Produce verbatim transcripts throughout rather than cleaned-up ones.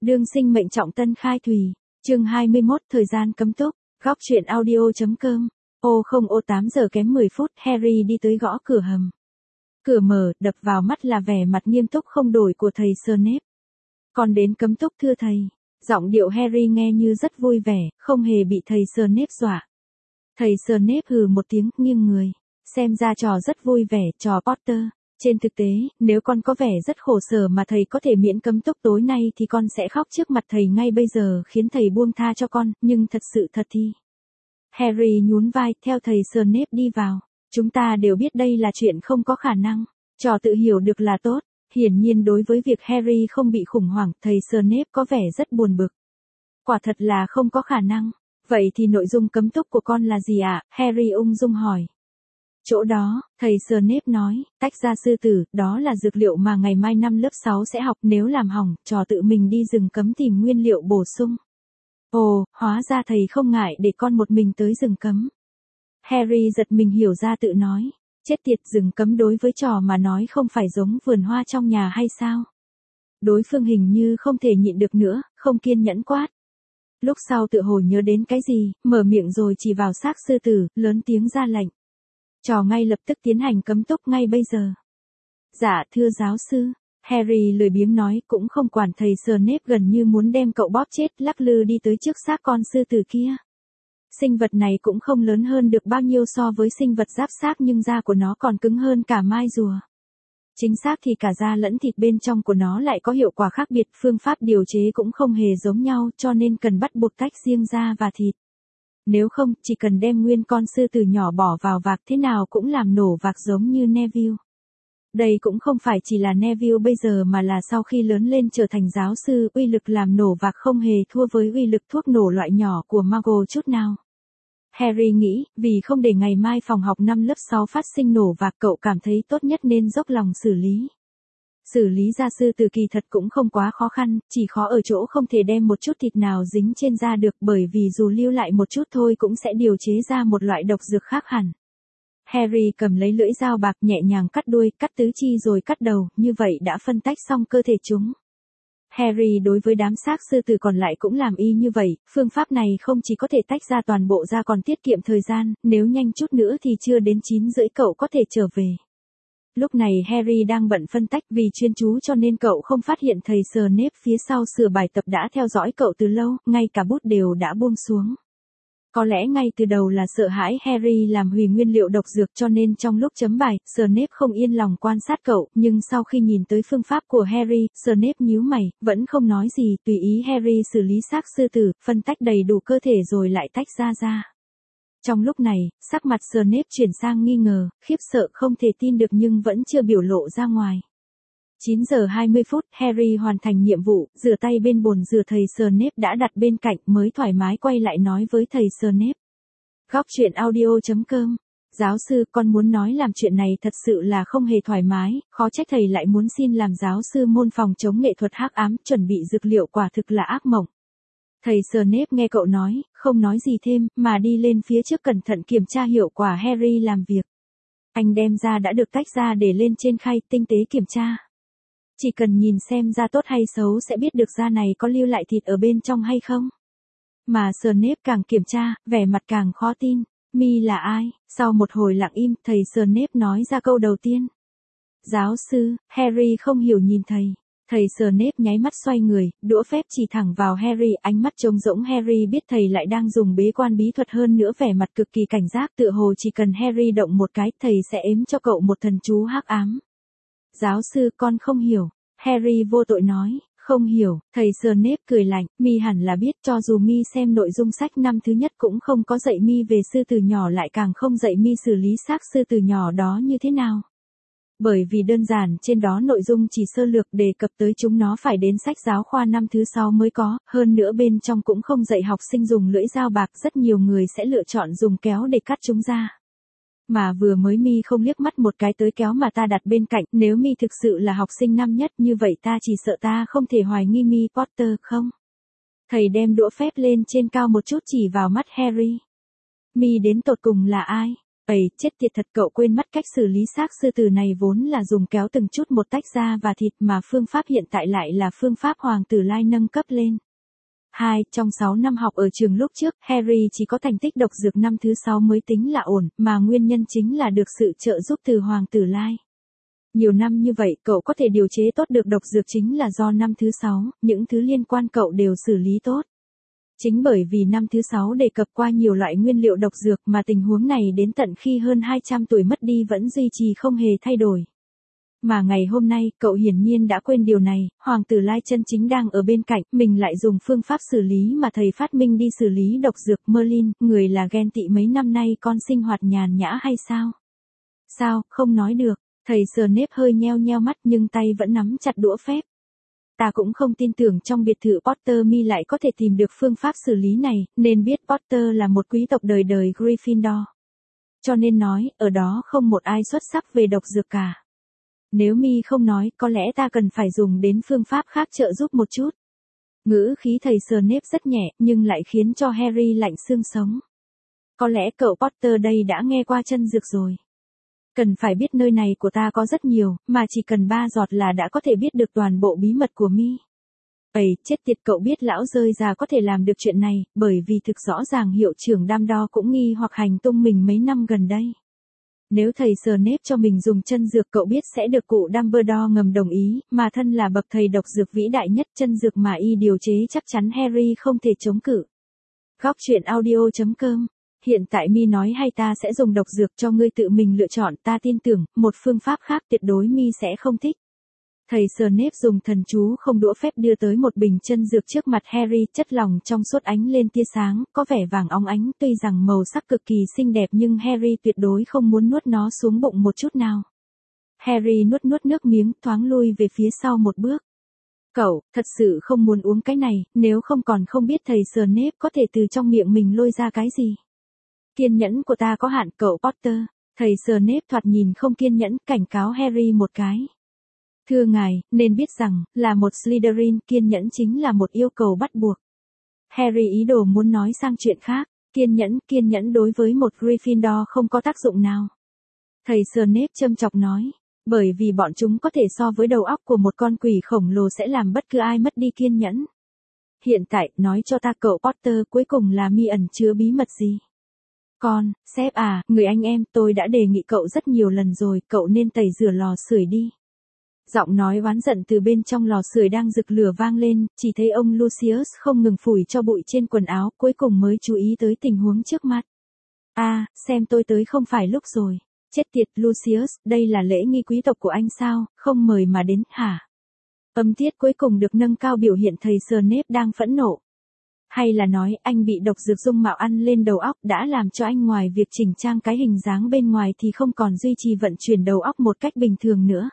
Đương sinh mệnh trọng tân khai thủy. Chương hai mươi mốt thời gian cấm túc. Góc truyện audio.com. Ô không ô tám giờ kém mười phút, Harry đi tới gõ cửa hầm. Cửa mở, đập vào mắt là vẻ mặt nghiêm túc không đổi của thầy Snape. Còn đến cấm túc thưa thầy. Giọng điệu Harry nghe như rất vui vẻ, không hề bị thầy Snape dọa. Thầy Snape hừ một tiếng, nghiêng người. Xem ra trò rất vui vẻ, trò Potter. Trên thực tế, nếu con có vẻ rất khổ sở mà thầy có thể miễn cấm túc tối nay thì con sẽ khóc trước mặt thầy ngay bây giờ khiến thầy buông tha cho con, nhưng thật sự thật thì. Harry nhún vai, theo thầy Snape đi vào. Chúng ta đều biết đây là chuyện không có khả năng. Trò tự hiểu được là tốt. Hiển nhiên đối với việc Harry không bị khủng hoảng, thầy Snape có vẻ rất buồn bực. Quả thật là không có khả năng. Vậy thì nội dung cấm túc của con là gì ạ? Harry ung dung hỏi. Chỗ đó, thầy Snape nói, tách ra sư tử, đó là dược liệu mà ngày mai năm lớp sáu sẽ học, nếu làm hỏng, trò tự mình đi rừng cấm tìm nguyên liệu bổ sung. Ồ, hóa ra thầy không ngại để con một mình tới rừng cấm. Harry giật mình hiểu ra tự nói, chết tiệt, rừng cấm đối với trò mà nói không phải giống vườn hoa trong nhà hay sao? Đối phương hình như không thể nhịn được nữa, không kiên nhẫn quát. Lúc sau tự hồi nhớ đến cái gì, mở miệng rồi chỉ vào xác sư tử, lớn tiếng ra lệnh. Trò ngay lập tức tiến hành cấm túc ngay bây giờ. Dạ thưa giáo sư, Harry lười biếng nói, cũng không quản thầy Snape gần như muốn đem cậu bóp chết, lắc lư đi tới trước xác con sư tử kia. Sinh vật này cũng không lớn hơn được bao nhiêu so với sinh vật giáp xác, nhưng da của nó còn cứng hơn cả mai rùa. Chính xác thì cả da lẫn thịt bên trong của nó lại có hiệu quả khác biệt, phương pháp điều chế cũng không hề giống nhau, cho nên cần bắt buộc tách riêng da và thịt. Nếu không, chỉ cần đem nguyên con sư tử nhỏ bỏ vào vạc thế nào cũng làm nổ vạc giống như Neville. Đây cũng không phải chỉ là Neville bây giờ mà là sau khi lớn lên trở thành giáo sư, uy lực làm nổ vạc không hề thua với uy lực thuốc nổ loại nhỏ của Muggle chút nào. Harry nghĩ, vì không để ngày mai phòng học năm lớp sáu phát sinh nổ vạc, cậu cảm thấy tốt nhất nên dốc lòng xử lý. Xử lý da sư tử kỳ thật cũng không quá khó khăn, chỉ khó ở chỗ không thể đem một chút thịt nào dính trên da được, bởi vì dù lưu lại một chút thôi cũng sẽ điều chế ra một loại độc dược khác hẳn. Harry cầm lấy lưỡi dao bạc, nhẹ nhàng cắt đuôi, cắt tứ chi rồi cắt đầu, như vậy đã phân tách xong cơ thể chúng. Harry đối với đám xác sư tử còn lại cũng làm y như vậy, phương pháp này không chỉ có thể tách ra toàn bộ da còn tiết kiệm thời gian, nếu nhanh chút nữa thì chưa đến chín rưỡi cậu có thể trở về. Lúc này Harry đang bận phân tách, vì chuyên chú cho nên cậu không phát hiện thầy Snape phía sau sửa bài tập đã theo dõi cậu từ lâu, ngay cả bút đều đã buông xuống. Có lẽ ngay từ đầu là sợ hãi Harry làm hủy nguyên liệu độc dược cho nên trong lúc chấm bài, Snape không yên lòng quan sát cậu, nhưng sau khi nhìn tới phương pháp của Harry, Snape nhíu mày, vẫn không nói gì, tùy ý Harry xử lý xác sư tử, phân tách đầy đủ cơ thể rồi lại tách ra ra. Trong lúc này, sắc mặt Snape chuyển sang nghi ngờ, khiếp sợ không thể tin được nhưng vẫn chưa biểu lộ ra ngoài. chín giờ hai mươi phút, Harry hoàn thành nhiệm vụ, rửa tay bên bồn rửa thầy Snape đã đặt bên cạnh, mới thoải mái quay lại nói với thầy Snape. Góc truyện audio.com. Giáo sư, con muốn nói làm chuyện này thật sự là không hề thoải mái, khó trách thầy lại muốn xin làm giáo sư môn phòng chống nghệ thuật hắc ám, chuẩn bị dược liệu quả thực là ác mộng. Thầy Snape nghe cậu nói, không nói gì thêm, mà đi lên phía trước cẩn thận kiểm tra hiệu quả Harry làm việc. Anh đem ra đã được tách ra để lên trên khay, tinh tế kiểm tra. Chỉ cần nhìn xem da tốt hay xấu sẽ biết được da này có lưu lại thịt ở bên trong hay không. Mà Snape càng kiểm tra, vẻ mặt càng khó tin. Mi là ai? Sau một hồi lặng im, thầy Snape nói ra câu đầu tiên. Giáo sư. Harry không hiểu nhìn thầy. Thầy Snape nháy mắt xoay người, đũa phép chỉ thẳng vào Harry, ánh mắt trống rỗng. Harry biết thầy lại đang dùng bế quan bí thuật, hơn nữa vẻ mặt cực kỳ cảnh giác, tựa hồ chỉ cần Harry động một cái, thầy sẽ ếm cho cậu một thần chú hắc ám. Giáo sư, con không hiểu. Harry vô tội nói, không hiểu. Thầy Snape cười lạnh, Mi hẳn là biết, cho dù Mi xem nội dung sách năm thứ nhất cũng không có dạy Mi về sư tử nhỏ, lại càng không dạy Mi xử lý xác sư tử nhỏ đó như thế nào. Bởi vì đơn giản trên đó nội dung chỉ sơ lược đề cập tới chúng nó phải đến sách giáo khoa năm thứ sáu mới có, hơn nữa bên trong cũng không dạy học sinh dùng lưỡi dao bạc, rất nhiều người sẽ lựa chọn dùng kéo để cắt chúng ra. Mà vừa mới Mi không liếc mắt một cái tới kéo mà ta đặt bên cạnh, nếu Mi thực sự là học sinh năm nhất như vậy ta chỉ sợ ta không thể hoài nghi Mi Potter không? Thầy đem đũa phép lên trên cao một chút chỉ vào mắt Harry. Mi đến tột cùng là ai? Ây, chết tiệt thật, cậu quên mất cách xử lý xác sư tử này vốn là dùng kéo từng chút một tách da và thịt, mà phương pháp hiện tại lại là phương pháp Hoàng tử Lai nâng cấp lên. Hai, trong sáu năm học ở trường lúc trước, Harry chỉ có thành tích độc dược năm thứ sáu mới tính là ổn, mà nguyên nhân chính là được sự trợ giúp từ Hoàng tử Lai. Nhiều năm như vậy, cậu có thể điều chế tốt được độc dược chính là do năm thứ sáu, những thứ liên quan cậu đều xử lý tốt. Chính bởi vì năm thứ sáu đề cập qua nhiều loại nguyên liệu độc dược mà tình huống này đến tận khi hơn hai trăm tuổi mất đi vẫn duy trì không hề thay đổi. Mà ngày hôm nay, cậu hiển nhiên đã quên điều này, Hoàng tử Lai chân chính đang ở bên cạnh, mình lại dùng phương pháp xử lý mà thầy phát minh đi xử lý độc dược. Merlin, người là ghen tị mấy năm nay con sinh hoạt nhàn nhã hay sao? Sao, không nói được, thầy Snape hơi nheo nheo mắt nhưng tay vẫn nắm chặt đũa phép. Ta cũng không tin tưởng trong biệt thự Pottermore lại có thể tìm được phương pháp xử lý này, nên biết Potter là một quý tộc đời đời Gryffindor. Cho nên nói, ở đó không một ai xuất sắc về độc dược cả. Nếu mi không nói, có lẽ ta cần phải dùng đến phương pháp khác trợ giúp một chút. Ngữ khí thầy Snape rất nhẹ, nhưng lại khiến cho Harry lạnh xương sống. Có lẽ cậu Potter đây đã nghe qua chân dược rồi. Cần phải biết nơi này của ta có rất nhiều, mà chỉ cần ba giọt là đã có thể biết được toàn bộ bí mật của mi. Ây, chết tiệt, cậu biết lão rơi già có thể làm được chuyện này, bởi vì thực rõ ràng hiệu trưởng Dumbledore cũng nghi hoặc hành tung mình mấy năm gần đây. Nếu thầy Snape cho mình dùng chân dược, cậu biết sẽ được cụ Dumbledore ngầm đồng ý, mà thân là bậc thầy độc dược vĩ đại nhất, chân dược mà y điều chế chắc chắn Harry không thể chống cự. Góc truyện audio chấm com. Hiện tại mi nói hay ta sẽ dùng độc dược cho ngươi tự mình lựa chọn, ta tin tưởng, một phương pháp khác tuyệt đối mi sẽ không thích. Thầy Snape dùng thần chú không đũa phép đưa tới một bình chân dược trước mặt Harry, chất lỏng trong suốt ánh lên tia sáng, có vẻ vàng óng ánh, tuy rằng màu sắc cực kỳ xinh đẹp nhưng Harry tuyệt đối không muốn nuốt nó xuống bụng một chút nào. Harry nuốt nuốt nước miếng, thoáng lui về phía sau một bước. Cậu, thật sự không muốn uống cái này, nếu không còn không biết thầy Snape có thể từ trong miệng mình lôi ra cái gì. Kiên nhẫn của ta có hạn, cậu Potter. Thầy Snape thoạt nhìn không kiên nhẫn, cảnh cáo Harry một cái. Thưa ngài, nên biết rằng, là một Slytherin, kiên nhẫn chính là một yêu cầu bắt buộc. Harry ý đồ muốn nói sang chuyện khác, kiên nhẫn, kiên nhẫn đối với một Gryffindor không có tác dụng nào. Thầy Snape châm chọc nói, bởi vì bọn chúng có thể so với đầu óc của một con quỷ khổng lồ sẽ làm bất cứ ai mất đi kiên nhẫn. Hiện tại, nói cho ta cậu Potter, cuối cùng là mi ẩn chứa bí mật gì? Con, sếp à, người anh em, tôi đã đề nghị cậu rất nhiều lần rồi, cậu nên tẩy rửa lò sưởi đi. Giọng nói oán giận từ bên trong lò sưởi đang rực lửa vang lên, chỉ thấy ông Lucius không ngừng phủi cho bụi trên quần áo, cuối cùng mới chú ý tới tình huống trước mắt. À, xem tôi tới không phải lúc rồi. Chết tiệt Lucius, đây là lễ nghi quý tộc của anh sao, không mời mà đến, hả? Âm tiết cuối cùng được nâng cao, biểu hiện thầy Snape đang phẫn nộ. Hay là nói anh bị độc dược dung mạo ăn lên đầu óc đã làm cho anh ngoài việc chỉnh trang cái hình dáng bên ngoài thì không còn duy trì vận chuyển đầu óc một cách bình thường nữa.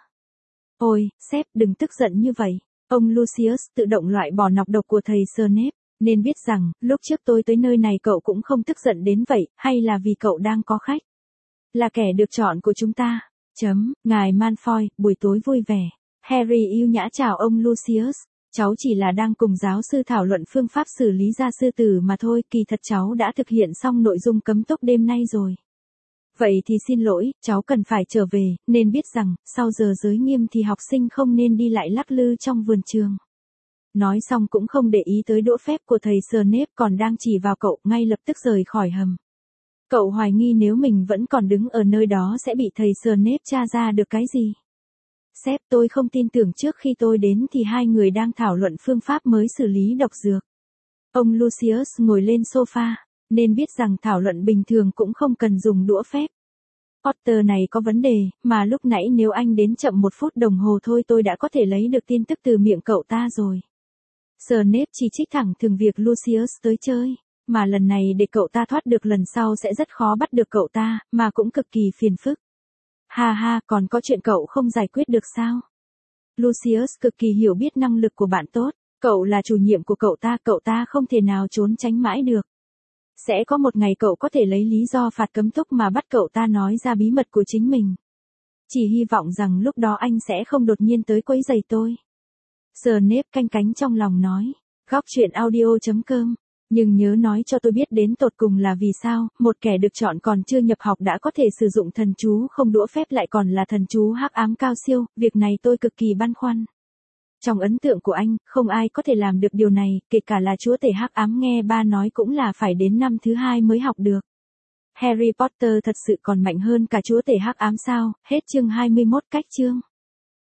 Ôi, sếp đừng tức giận như vậy. Ông Lucius tự động loại bỏ nọc độc của thầy Snape. Nên biết rằng, lúc trước tôi tới nơi này cậu cũng không tức giận đến vậy, hay là vì cậu đang có khách? Là kẻ được chọn của chúng ta. Chấm, ngài Malfoy, buổi tối vui vẻ. Harry yêu nhã chào ông Lucius. Cháu chỉ là đang cùng giáo sư thảo luận phương pháp xử lý gia sư tử mà thôi, kỳ thật cháu đã thực hiện xong nội dung cấm túc đêm nay rồi. Vậy thì xin lỗi, cháu cần phải trở về, nên biết rằng, sau giờ giới nghiêm thì học sinh không nên đi lại lắc lư trong vườn trường. Nói xong cũng không để ý tới đũa phép của thầy Snape còn đang chỉ vào cậu, ngay lập tức rời khỏi hầm. Cậu hoài nghi nếu mình vẫn còn đứng ở nơi đó sẽ bị thầy Snape tra ra được cái gì. Sếp, tôi không tin tưởng trước khi tôi đến thì hai người đang thảo luận phương pháp mới xử lý độc dược. Ông Lucius ngồi lên sofa, nên biết rằng thảo luận bình thường cũng không cần dùng đũa phép. Potter này có vấn đề, mà lúc nãy nếu anh đến chậm một phút đồng hồ thôi tôi đã có thể lấy được tin tức từ miệng cậu ta rồi. Snape chỉ trích thẳng thừng việc Lucius tới chơi, mà lần này để cậu ta thoát được lần sau sẽ rất khó bắt được cậu ta, mà cũng cực kỳ phiền phức. Ha ha, còn có chuyện cậu không giải quyết được sao? Lucius cực kỳ hiểu biết năng lực của bạn tốt, cậu là chủ nhiệm của cậu ta, cậu ta không thể nào trốn tránh mãi được. Sẽ có một ngày cậu có thể lấy lý do phạt cấm túc mà bắt cậu ta nói ra bí mật của chính mình. Chỉ hy vọng rằng lúc đó anh sẽ không đột nhiên tới quấy rầy tôi. Snape canh cánh trong lòng nói. Góc truyện audio chấm com Nhưng nhớ nói cho tôi biết đến tột cùng là vì sao, một kẻ được chọn còn chưa nhập học đã có thể sử dụng thần chú không đũa phép lại còn là thần chú hắc ám cao siêu, việc này tôi cực kỳ băn khoăn. Trong ấn tượng của anh, không ai có thể làm được điều này, kể cả là chúa tể hắc ám nghe ba nói cũng là phải đến năm thứ hai mới học được. Harry Potter thật sự còn mạnh hơn cả chúa tể hắc ám sao? Hết chương hai mươi mốt. Cách chương